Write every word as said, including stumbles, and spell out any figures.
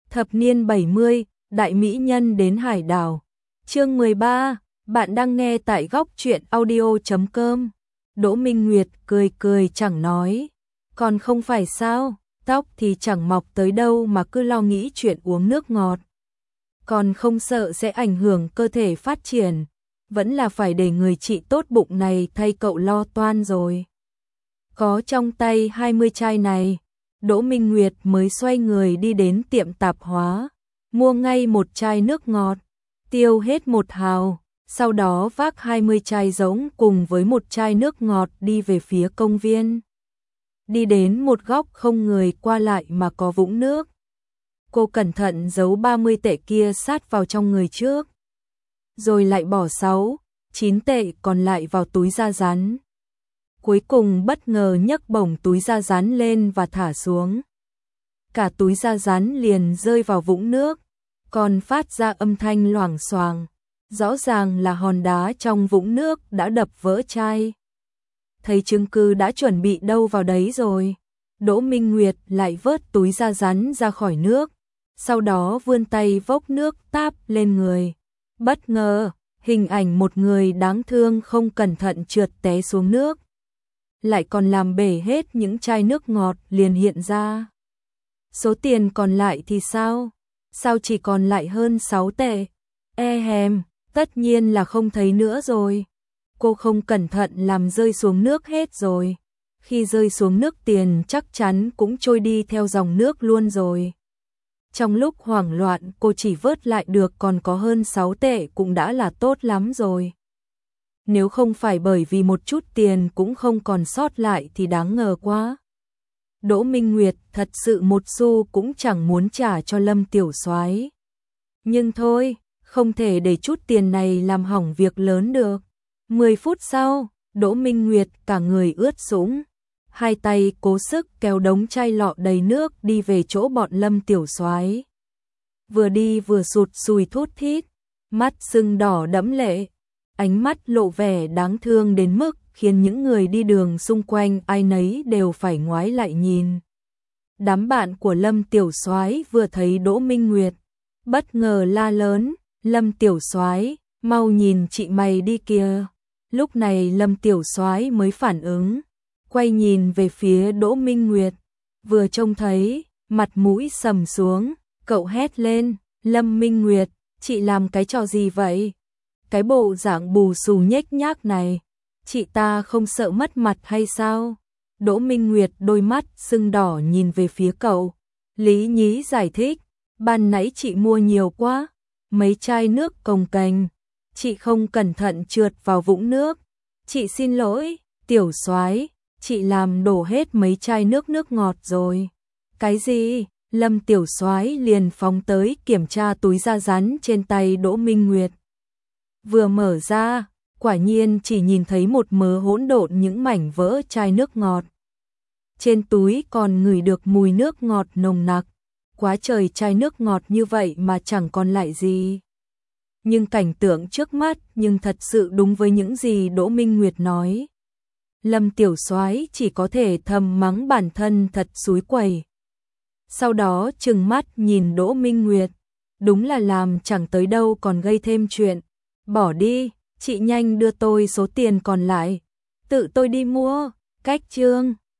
Thập niên bảy mươi, đại mỹ nhân đến hải đảo. Chương mười ba, bạn đang nghe tại góc truyện audio chấm com. Đỗ Minh Nguyệt cười cười chẳng nói. Còn không phải sao, tóc thì chẳng mọc tới đâu mà cứ lo nghĩ chuyện uống nước ngọt. Còn không sợ sẽ ảnh hưởng cơ thể phát triển. Vẫn là phải để người chị tốt bụng này thay cậu lo toan rồi. Có trong tay hai mươi chai này, Đỗ Minh Nguyệt mới xoay người đi đến tiệm tạp hóa, mua ngay một chai nước ngọt, tiêu hết một hào, sau đó vác hai mươi chai giống cùng với một chai nước ngọt đi về phía công viên. Đi đến một góc không người qua lại mà có vũng nước. Cô cẩn thận giấu ba mươi tệ kia sát vào trong người trước, rồi lại bỏ sáu, chín tệ còn lại vào túi da rắn. Cuối cùng bất ngờ nhấc bổng túi da rắn lên và thả xuống. Cả túi da rắn liền rơi vào vũng nước, còn phát ra âm thanh loảng xoảng. Rõ ràng là hòn đá trong vũng nước đã đập vỡ chai. Thấy chứng cứ đã chuẩn bị đâu vào đấy rồi, Đỗ Minh Nguyệt lại vớt túi da rắn ra khỏi nước, sau đó vươn tay vốc nước táp lên người. Bất ngờ, hình ảnh một người đáng thương không cẩn thận trượt té xuống nước, lại còn làm bể hết những chai nước ngọt liền hiện ra. Số tiền còn lại thì sao? Sao chỉ còn lại hơn sáu tệ? E hèm, tất nhiên là không thấy nữa rồi. Cô không cẩn thận làm rơi xuống nước hết rồi. Khi rơi xuống nước tiền chắc chắn cũng trôi đi theo dòng nước luôn rồi. Trong lúc hoảng loạn cô chỉ vớt lại được còn có hơn sáu tệ cũng đã là tốt lắm rồi. Nếu không phải bởi vì một chút tiền cũng không còn sót lại thì đáng ngờ quá. Đỗ Minh Nguyệt thật sự một xu cũng chẳng muốn trả cho Lâm Tiểu Soái. Nhưng thôi, không thể để chút tiền này làm hỏng việc lớn được. Mười phút sau, Đỗ Minh Nguyệt cả người ướt sũng, hai tay cố sức kéo đống chai lọ đầy nước đi về chỗ bọn Lâm Tiểu Soái. Vừa đi vừa sụt sùi thút thít, mắt sưng đỏ đẫm lệ, ánh mắt lộ vẻ đáng thương đến mức khiến những người đi đường xung quanh ai nấy đều phải ngoái lại nhìn. Đám bạn của Lâm Tiểu Soái vừa thấy Đỗ Minh Nguyệt, bất ngờ la lớn, "Lâm Tiểu Soái, mau nhìn chị mày đi kìa." Lúc này Lâm Tiểu Soái mới phản ứng, quay nhìn về phía Đỗ Minh Nguyệt, vừa trông thấy, mặt mũi sầm xuống, cậu hét lên, "Lâm Minh Nguyệt, chị làm cái trò gì vậy? Cái bộ dạng bù xù nhếch nhác này, chị ta không sợ mất mặt hay sao?" Đỗ Minh Nguyệt đôi mắt sưng đỏ nhìn về phía cậu, lý nhí giải thích, "Ban nãy chị mua nhiều quá, mấy chai nước cồng kềnh, chị không cẩn thận trượt vào vũng nước. Chị xin lỗi, Tiểu Soái, chị làm đổ hết mấy chai nước nước ngọt rồi." "Cái gì?" Lâm Tiểu Soái liền phóng tới kiểm tra túi da rắn trên tay Đỗ Minh Nguyệt. Vừa mở ra, quả nhiên chỉ nhìn thấy một mớ hỗn độn những mảnh vỡ chai nước ngọt. Trên túi còn ngửi được mùi nước ngọt nồng nặc. Quá trời chai nước ngọt như vậy mà chẳng còn lại gì. Nhưng cảnh tượng trước mắt nhưng thật sự đúng với những gì Đỗ Minh Nguyệt nói. Lâm Tiểu Soái chỉ có thể thầm mắng bản thân thật xúi quẩy. Sau đó trừng mắt nhìn Đỗ Minh Nguyệt, đúng là làm chẳng tới đâu còn gây thêm chuyện. "Bỏ đi, chị nhanh đưa tôi số tiền còn lại, tự tôi đi mua." Cách chương